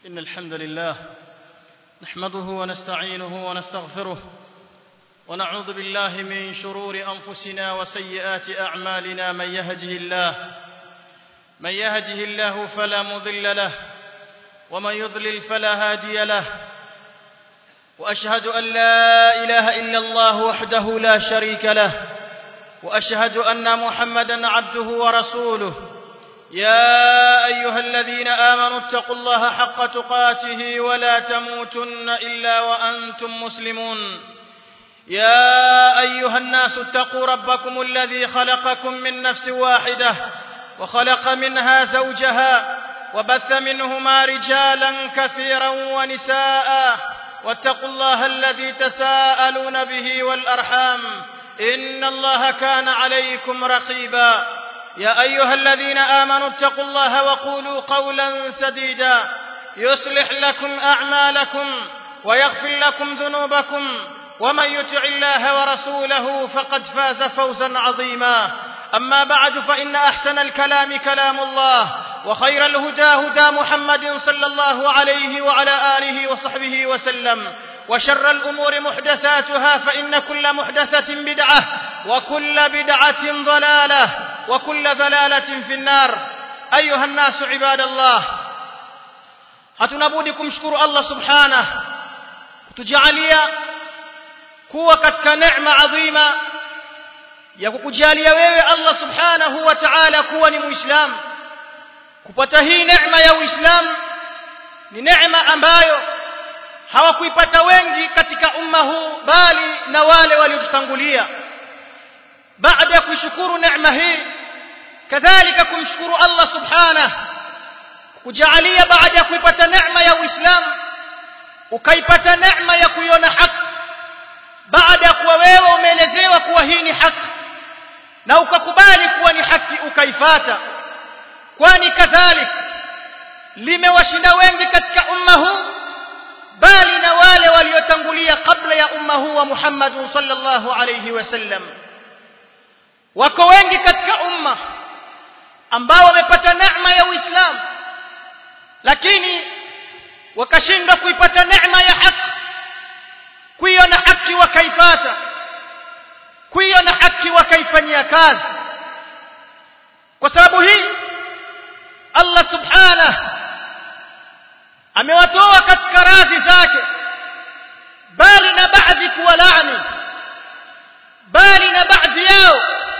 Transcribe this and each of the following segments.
إن الحمد لله نحمده ونستعينه ونستغفره ونعوذ بالله من شرور أنفسنا وسيئات أعمالنا من يهده الله فلا مضل له ومن يضلل فلا هادي له وأشهد أن لا إله إلا الله وحده لا شريك له وأشهد أن محمدا عبده ورسوله يا أيها الذين آمنوا اتقوا الله حق تقاته ولا تموتن إلا وأنتم مسلمون يا أيها الناس اتقوا ربكم الذي خلقكم من نفس واحدة وخلق منها زوجها وبث منهما رجالا كثيرا ونساء واتقوا الله الذي تساءلون به والأرحام إن الله كان عليكم رقيبا يا أيها الذين آمنوا اتقوا الله وقولوا قولا سديدا يصلح لكم أعمالكم ويغفر لكم ذنوبكم ومن يطع الله ورسوله فقد فاز فوزا عظيما أما بعد فإن أحسن الكلام كلام الله وخير الهدى هدى محمد صلى الله عليه وعلى آله وصحبه وسلم وشر الأمور محدثاتها فإن كل محدثة بدعة وكل بدعة ضلالة وكل ضلالة في النار أيها الناس عباد الله hatunabudi kumshukuru Allah subhanahu kutujalia kuwa katika neema adhima ya kukujalia wewe Allah subhanahu wa ta'ala kuwa ni muislamu. Kupata hii neema ya Uislamu ni neema ambayo hawakuipata wengi katika umma huu bali na wale waliotutangulia. Baada ya kushukuru neema hii kadhalika kumshukuru Allah subhanahu kujalia baada ya kuipata neema ya Uislamu ukaipata neema ya kuiona haki baada ya kuwa wewe umeelezewa kuwa hii ni haki na ukakubali kuwa ni haki ukaifuata, kwani kadhalika limewashinda wengi katika umma huu bali na wale waliotangulia kabla ya umma huu wa Muhammad sallallahu alayhi wasallam. Wako wengi katika umma ambao wamepata neema ya Uislamu lakini wakashindwa kuipata neema ya haki, kuiona haki wakaipata, kuiona haki wakaifanyia kazi. Kwa sababu hii Allah subhanahu amewatoa katika radhi zake bali na baadhi kuwalaani, bali na baadhi yao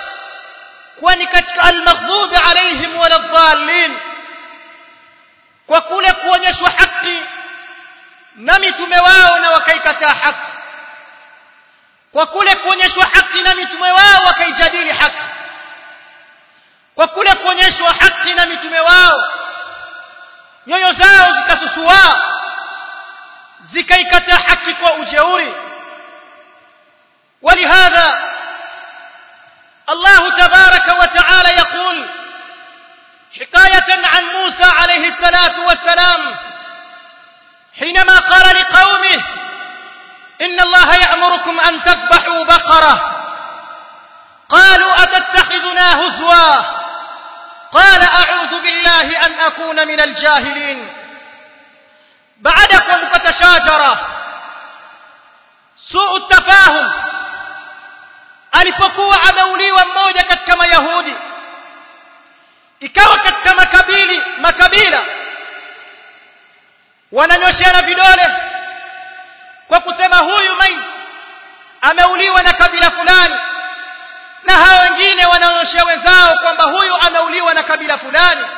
kwani katika al-maghdubi alayhim wal-dhalin, kwa kule kuonyeshwa haki na mitume wao na wakaikataa haki, kwa kule kuonyeshwa haki na mitume wao wakaijadili haki, kwa kule kuonyeshwa haki na mitume wao nyoyo zao zikasusua zikaikataa haki kwa ujeuri. ولهذا الله تبارك وتعالى يقول حكاية عن موسى عليه الصلاة والسلام حينما قال لقومه إن الله يأمركم أن تذبحوا بقرة قالوا أتتخذنا هزوا قال أعوذ بالله أن أكون من الجاهلين. بعدكم كتشاجرة سوء التفاهم alipokuwa ameuliwa mmoja katika Mayahudi, ikawa katika makabila wananyoshana vidole kwa kusema huyu maiti ameuliwa na kabila fulani, na hao wengine wanaonyesha wenzao kwamba huyu ameuliwa na kabila fulani.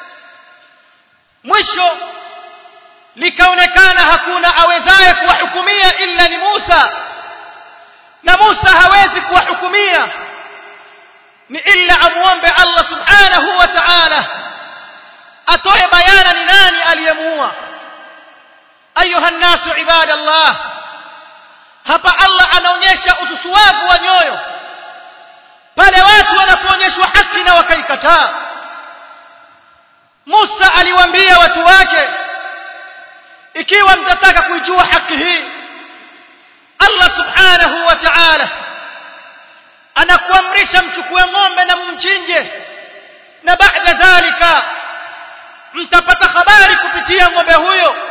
Mwisho likaonekana hakuna awezaye kuwahukumia ila ni Musa, na Musa hawezi kuwahukumia ni illa amuombe Allah subhanahu wa ta'ala atoe bayana ni nani aliyemuua. Ayuha nasu ibadallah, hapa Allah anaonyesha ususuwavu wa nyoyo pale watu wanapoonyeshwa haki na wakaikataa. Musa aliwaambia watu wake, ikiwa mtataka kuijua haki hii, Allah subhanahu wa ta'ala anakuamrisha mchukue ng'ombe na mumchinje, na baada dhalika mtapata habari kupitia ng'ombe huyo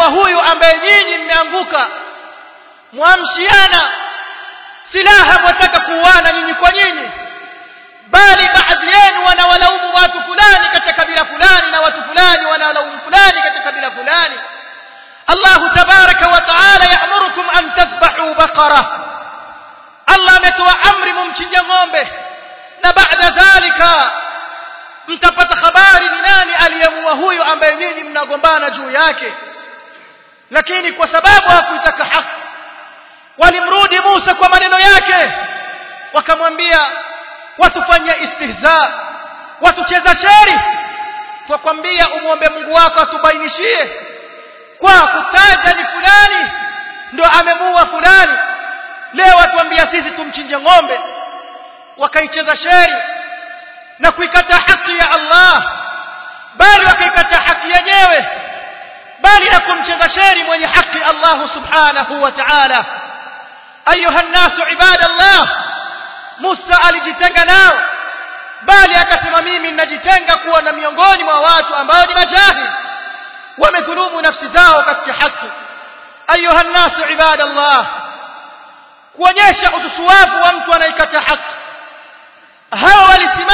aliyemuua huyu ambaye nyinyi mmeanguka muamshiana silaha mwataka kuuana nyinyi kwa nyinyi bali baadhi yenu wanawalaumu watu fulani katika kabila fulani na watu fulani wanalaumu fulani katika kabila fulani Allah tabaraka wa taala ya'murukum an tadhbahu baqara Allah ametoa amri mumchinje ng'ombe na baada dhalika mtapata habari ni nani aliyemuua huyu ambaye nyinyi mnagombana juu yake lakini kwa sababu hakuitaka haki walimrudi Musa kwa maneno yake wakamwambia watufanyia istihza watucheza sheri tukwambia umuombe Mungu wako atubainishie kwa kutaja ni fulani ndo amemuua fulani leo watuambia sisi tumchinje ng'ombe wakaicheza sheri na kuikata haki ya Allah bali wakaikata haki yenyewe bali na kumcheza sheri mwenye haki Allah subhanahu wa ta'ala ayuha an-nasu ibadallah Musa alijitenga nao bali akasema mimi ninajitenga kuwa na miongoni mwa watu ambao ni majahili wamedhulumu nafsi zao katika haki ayuha an-nasu ibadallah kuonyesha ususuwavu wa mtu anaikata haki hao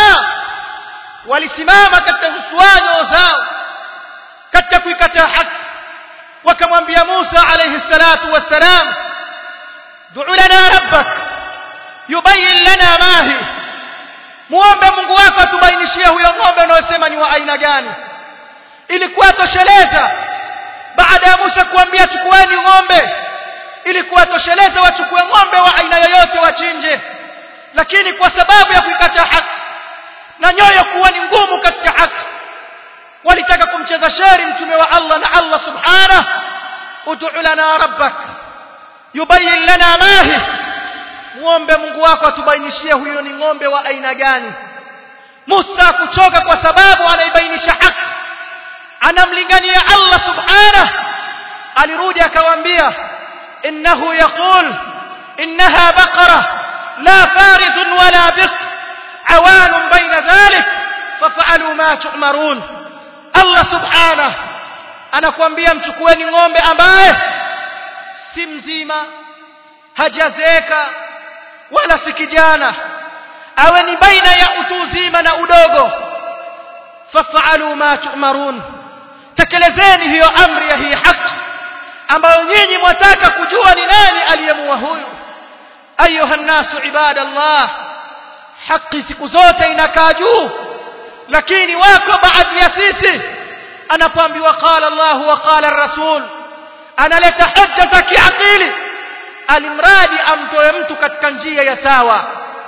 walisimama katika usuwanyo zao katika kuikata haki wakamwambia Musa alayhi salatu wassalam du'u lana rabbak yubayyin lana ma hi muombe Mungu wako atubainishie huyo ng'ombe unayosema ni wa aina gani ilikuwa tosheleza baada ya Musa kuambia chukueni ng'ombe ilikuwa tosheleza wachukue ng'ombe wa aina yoyote wachinje lakini kwa sababu ya kuikata haki na nyoyo kuwa ni ngumu katika haki walitaka kumcheza sheri mtume wa Allah na Allah subhanahu ud'u lana rabbak yubayyin lana ma hi muombe Mungu wako atubainishie huyo ni ng'ombe wa aina gani Musa kuchoka kwa sababu anaibainisha haki anamlingania Allah subhanahu alirudi akawaambia innahu yaqul innaha baqara la faridun wala biq awan baina dhalik fafa'alu ma tu'marun Allah subhanahu anakuambia mchukueni ng'ombe ambaye si mzima hajazeka wala si kijana awe ni baina ya utu uzima na udogo fafa'alu ma tu'marun tekelezeni hiyo amri ya hii haki ambayo nyinyi mwataka kujua ni nani aliyemuua huyu ayuha nasu ibadallah haki siku zote inakaa juu lakini wako baadhi ya sisi anapoambiwa qala Allah wa qala ar-rasul analeta hujja za kiakili alimradi amtoe mtu katika njia ya sawa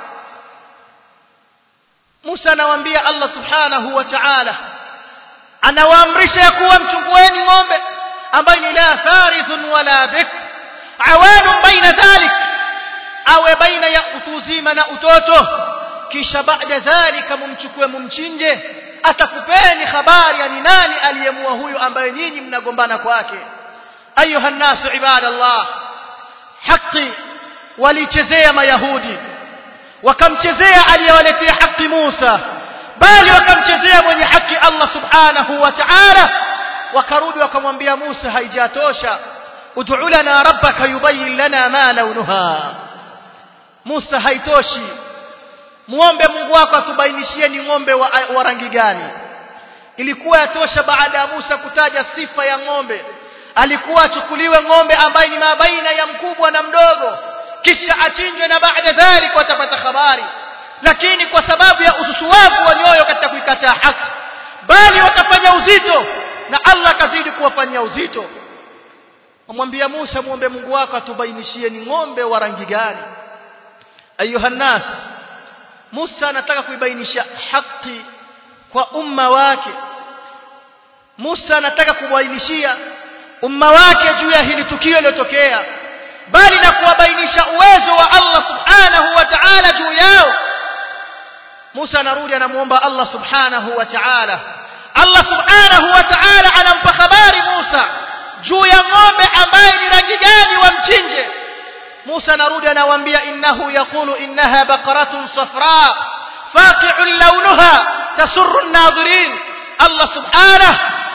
Musa anawaambia Allah subhanahu wa ta'ala anawaamrisha kuwa mchungueni ng'ombe ambaye ni la farithun wala bik awanun baina dhalik awe baina ya utuzima na utoto kisha baada dhalika mumchukue mumchinje atakupeni habari ya ni nani aliyemuua huyu ambaye nyinyi mnagombana kwake ayuha nasu ibadallah haki walichezea mayahudi wakamchezea aliyewaletea haki Musa bali wakamchezea mwenye haki Allah subhanahu wa ta'ala wakarudi wakamwambia Musa haijatosha ud'u lana rabbaka yubayyin lana ma launuha Musa haitoshi muombe Mungu wako atubainishie ni ng'ombe wa rangi gani ilikuwa yatosha baada ya Musa kutaja sifa ya ng'ombe alikuwa achukuliwe ng'ombe ambaye ni mabaina ya mkubwa na mdogo kisha achinjwe na baada dhalika watapata habari lakini kwa sababu ya ususuwavu wa nyoyo katika kuikataa haki bali wakafanya uzito na Allah kazidi kuwafanyia uzito amwambia Musa muombe Mungu wako atubainishie ni ng'ombe wa rangi gani ayuha nas Musa anataka kuibainisha haki kwa umma wake Musa anataka kubainishia umma wake juu ya hili tukio lilotokea bali na kuwabainisha uwezo wa Allah subhanahu wa ta'ala juu yao Musa anarudi anamuomba Allah subhanahu wa ta'ala Allah subhanahu wa ta'ala anampa habari Musa juu ya ng'ombe ambaye ni rangi gani wamchinje Musa anarudi anawaambia innahu yaqulu innaha baqaratun safra faqi'un lawnuha tasurru an-nadhirin Allah subhanahu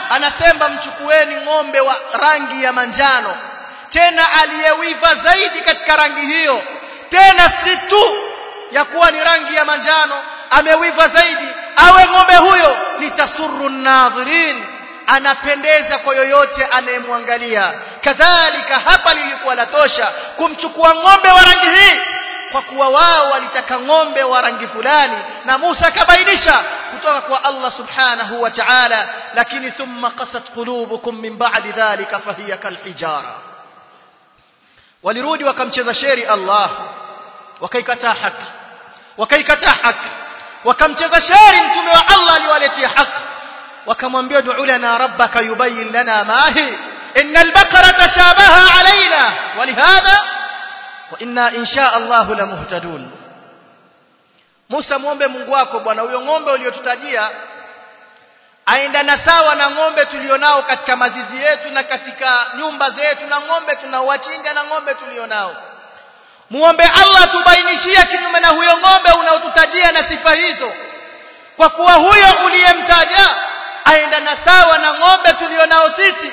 anasema mchukueni ng'ombe wa rangi ya manjano, tena aliyewiva zaidi katika rangi hiyo, tena si tu ya kuwa ni rangi ya manjano, amewiva zaidi, awe ng'ombe huyo litasurru an-nadhirin, anapendeza kwa yoyote anayemwangalia. Kadhalika hapa lilikuwa latosha kumchukua ng'ombe wa rangi hii, kwa kuwa wao walitaka ng'ombe wa rangi fulani, na Musa akabainisha kutoka kwa Allah subhanahu wa ta'ala, lakini thumma qasat qulubukum min ba'di dhalika fahiya kalhijara. Walirudi wakamcheza sheri Allah, wakaikataa haki, wakamcheza sheri mtume wa Allah aliwaletea haki, wakamwambia du'u lana rabbaka yubayyin lana ma hi innal baqara tashabaha alaina walihadha wa inna insha Allah la muhtadun. Musa, muombe Mungu wako bwana, huyo ng'ombe uliotutajia aendana sawa na ng'ombe tulionao katika mazizi yetu na katika nyumba zetu, na ng'ombe tunaowachinja na ng'ombe tulionao. Muombe Allah tubainishie kinyume na huyo ng'ombe unaotutajia na sifa hizo, kwa kuwa huyo uliyemtaja aendana sawa na ng'ombe tulionao sisi.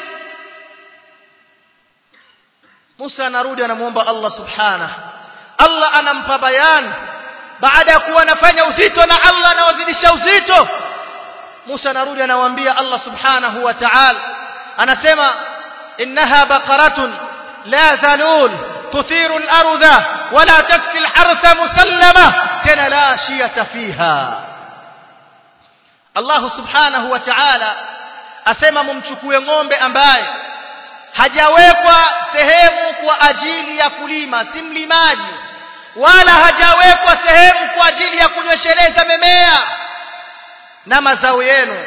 Musa anarudi anamuomba Allah subhanahu. Allah anampa bayan baada ya kuwa anafanya uzito na Allah anawazidisha uzito. Musa anarudi anawaambia Allah subhanahu wa ta'ala, anasema innaha baqaratun la zalul tuthiru al-ardha wala tasqi al-hartha musallama tena la shiyata fiha. Allah subhanahu wa ta'ala asema mumchukue ng'ombe ambaye hajawekwa sehemu kwa ajili ya kulima, si mlimaji, wala hajawekwa sehemu kwa ajili ya kunyesheleza mimea na mazao yenu.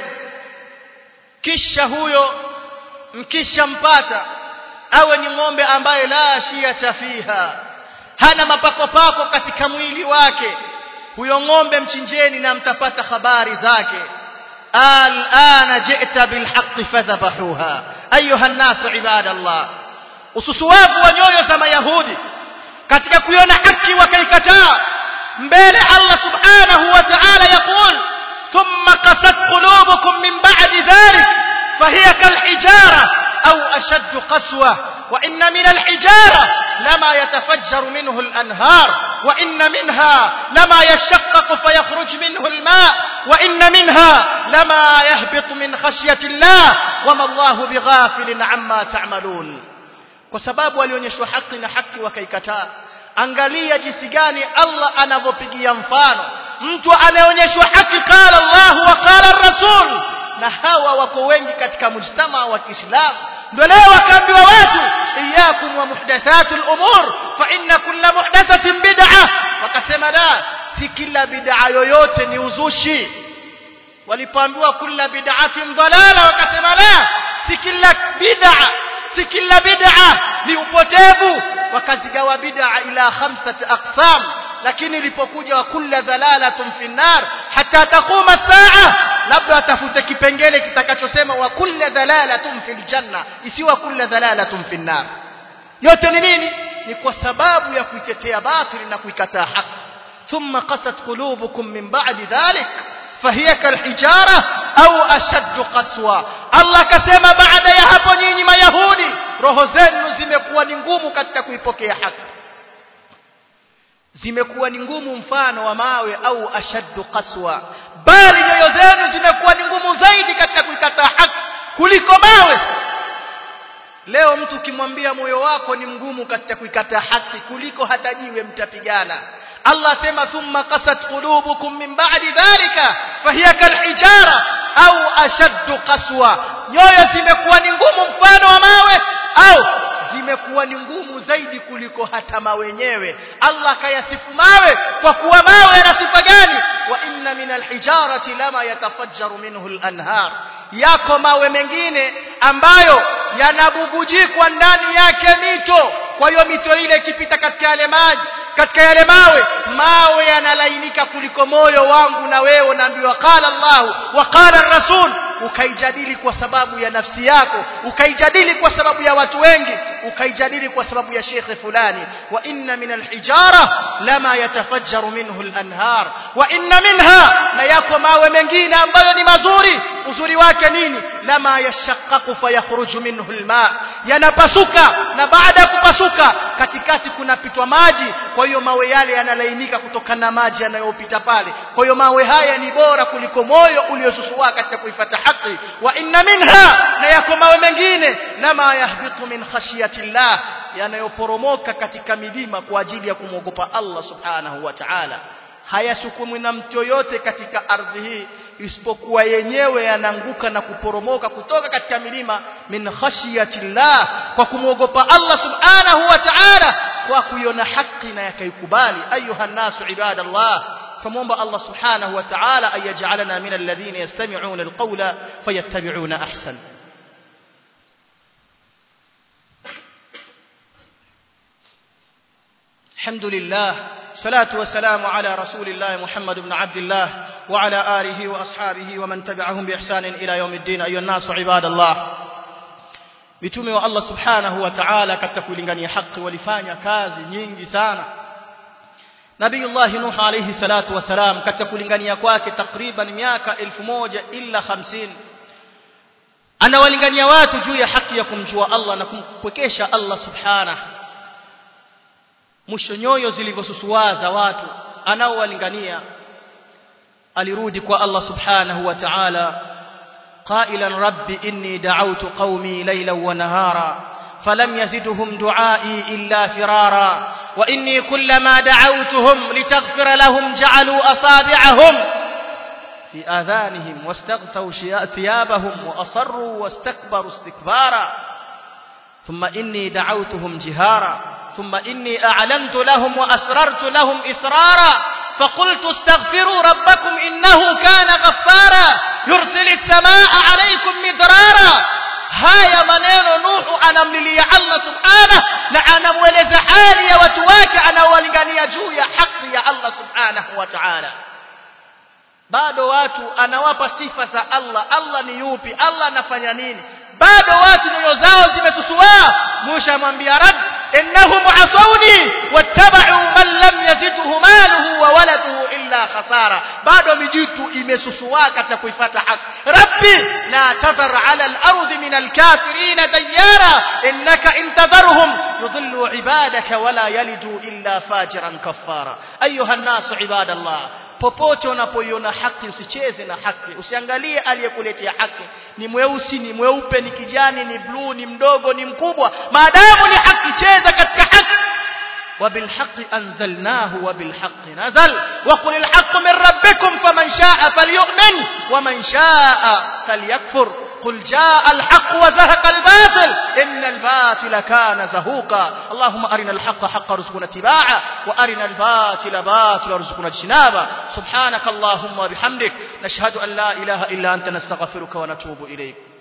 Kisha huyo mkishampata awe ni ng'ombe ambaye la shiyata fiha, hana mapakopako katika mwili wake, huyo ng'ombe mchinjeni na mtapata habari zake. Al-ana ji'ta bil haqqi fadhabahuha ayuha an-nas ibadallah. Ususuwavu wa nyoyo za Mayahudi katika kuiona haki wakaikataa, mbele Allah subhanahu wa ta'ala yaqul thumma qasat qulubukum min ba'di dhalik fahiya kalhijara aw ashaddu qaswa wa inna min alhijara lama yatafajjaru minhu al-anhar wa inna minha lama yashaqqaqu fayakhruj minhu al-ma' wa inna minha lama yahbitu min khashyati Allah wama Allahu bighafilin amma ta'malun. Kwa sababu alionyeshwa haki na haki wakaikataa. Angalia jinsi gani Allah anavyopigia mfano mtu anayeonyeshwa haki, qala Allah wa qala ar-rasul, na hawa wako wengi katika mujtama wa Kiislamu. Ndio leo wakaambiwa watu iyyakum wa muhdathatul umur fa inna kulla muhdathatin bid'ah, wakasema la, si kila bid'a yoyote ni uzushi. Walipoambiwa kulla bid'atin dalala, wakasema la, si kila bid'a ni upotevu. Wakazigawa bid'a ila 5 aqsam, lakini ilipokuja wa kulla dalalatun fi nar hatta taquma as-sa'a, labda atafute kipengele kitakachosema wa kulla dalalatun fil janna, isiwa kulla dalalatun fi nar. Yote ni nini? Ni kwa sababu ya kuitetea batili na kuikataa haki. Thumma qasat qulubukum min ba'di dhalik fahiya kalhijara au ashaddu qaswa. Allah akasema baada ya hapo nyinyi Mayahudi roho zenu zimekuwa ni ngumu katika kuipokea haki, zimekuwa ni ngumu mfano wa mawe, au ashaddu qaswa, bali nyoyo zenu zimekuwa ni ngumu zaidi katika kuikataa haki kuliko mawe. Leo mtu ukimwambia moyo wako ni mgumu katika kuikataa haki kuliko hata jiwe, mtapigana. Allah asema thumma qasat qulubukum min ba'di dhalika fahiya kalhijara au ashaddu qaswa. Nyoyo zimekuwa ni ngumu mfano wa mawe, au zimekuwa ni ngumu zaidi kuliko hata mawe yenyewe. Allah kayasifu mawe kwa kuwa mawe yana sifa gani? Wa inna min alhijarati lama yatafajjaru minhu alanhar, yako mawe mengine ambayo yanabubujikwa ndani yake mito. Kwa hiyo mito ile ikipita katika yale maji, katika yale mawe yanalainika kuliko moyo wangu na wewe. Unaambiwa qala Allah wa qala ar-rasul, ukaijadili kwa sababu ya nafsi yako, ukaijadili kwa sababu ya watu wengi, ukaijadili kwa sababu ya shekhe fulani. Wa inna min alhijara lama yatafajjaru minhu alanhar wa inna minha, na yako mawe mengine ambayo ni mazuri, uzuri wake nini? Lama yashaqqaqu fayakhruju minhu alma, yanapasuka, na baada ya kupasuka katikati kunapitwa maji, kwa hiyo mawe yale yanalainika kutokana na maji yanayopita pale. Kwa hiyo mawe haya ni bora kuliko moyo uliosusua katika kuifuata haki. Wa inna minha, na yako mawe mengine lama yahbitu min khashiyatillah, yanayoporomoka katika milima kwa ajili ya kumwogopa Allah subhanahu wa ta'ala. Hayasukumwi na mtu yote katika ardhi hii isipokuwa yenyewe yananguka na kuporomoka kutoka katika milima min khashiyatillah, kwa kumwogopa Allah subhanahu wa ta'ala, kwa kuiona haki na yakaikubali. Ayuha nasu ibadallah, فمومبا الله سبحانه وتعالى أن يجعلنا من الذين يستمعون القول فيتبعون أحسن. الحمد لله، صلاة والسلام على رسول الله محمد بن عبد الله وعلى آله وأصحابه ومن تبعهم بإحسان إلى يوم الدين. أيها الناس عباد الله، mitume wa Allah subhanahu wa ta'ala katika kulingania haki walifanya kazi nyingi sana. Nabiyullah Nuh alayhi salatu wasalam katika kulingania kwake takriban miaka 1000 illa 50 anawalingania watu juu ya haki ya kumjua Allah na kumpwekesha Allah subhanahu. Mwisho nyoyo zilivyosusuaza watu anaowalingania, alirudi kwa Allah subhanahu wa ta'ala قائلا رب إني دعوت قومي ليلا ونهارا فلم يزدهم دعائي إلا فرارا وإني كلما دعوتهم لتغفر لهم جعلوا أصابعهم في آذانهم واستغثوا ثيابهم وأصروا واستكبروا استكبارا ثم إني دعوتهم جهارا ثم إني أعلنت لهم وأسررت لهم إسرارا فقلت استغفروا ربكم إنه كان غفارا يرسل السماء عليكم مدرارا. haya maneno Nuhu anamlilia Allah subhanahu na anamweleza hali ya watu wake anaowalingania juu ya haki ya Allah subhanahu wa ta'ala. Bado watu anawapa sifa za Allah. Allah ni yupi? Allah anafanya nini? Bado watu nyoyo zao zimesusua. Musa amwambia Rabb innahum asawni wattaba'u man lam yazidhu maluhu wa waladuhu illa khasara. Bado mijitu imesusua katika kuifuata haki. Rabbi la tadhar ala al-ardi min al-kafirin dayyara innaka intadharhum yudhillu ibadaka wala yalidu illa fajiran kaffara. Ayuha an-nasu ibadallah, popote unapoiona haki usicheze na haki. Usiangalie aliyekuletea haki ni mweusi, ni mweupe, ni kijani, ni blue, ni mdogo, ni mkubwa. Maadamu ni haki, cheza katika haki. وبالحق أنزلناه وبالحق نزل وقل الحق من ربكم فمن شاء فليؤمن ومن شاء فليكفر قل جاء الحق وزهق الباطل إن الباطل كان زهوقا. اللهم أرنا الحق حق رزقنا اتباعه وأرنا الباطل باطل رزقنا اجتنابه. سبحانك اللهم وبحمدك نشهد أن لا إله إلا أنت نستغفرك ونتوب إليك.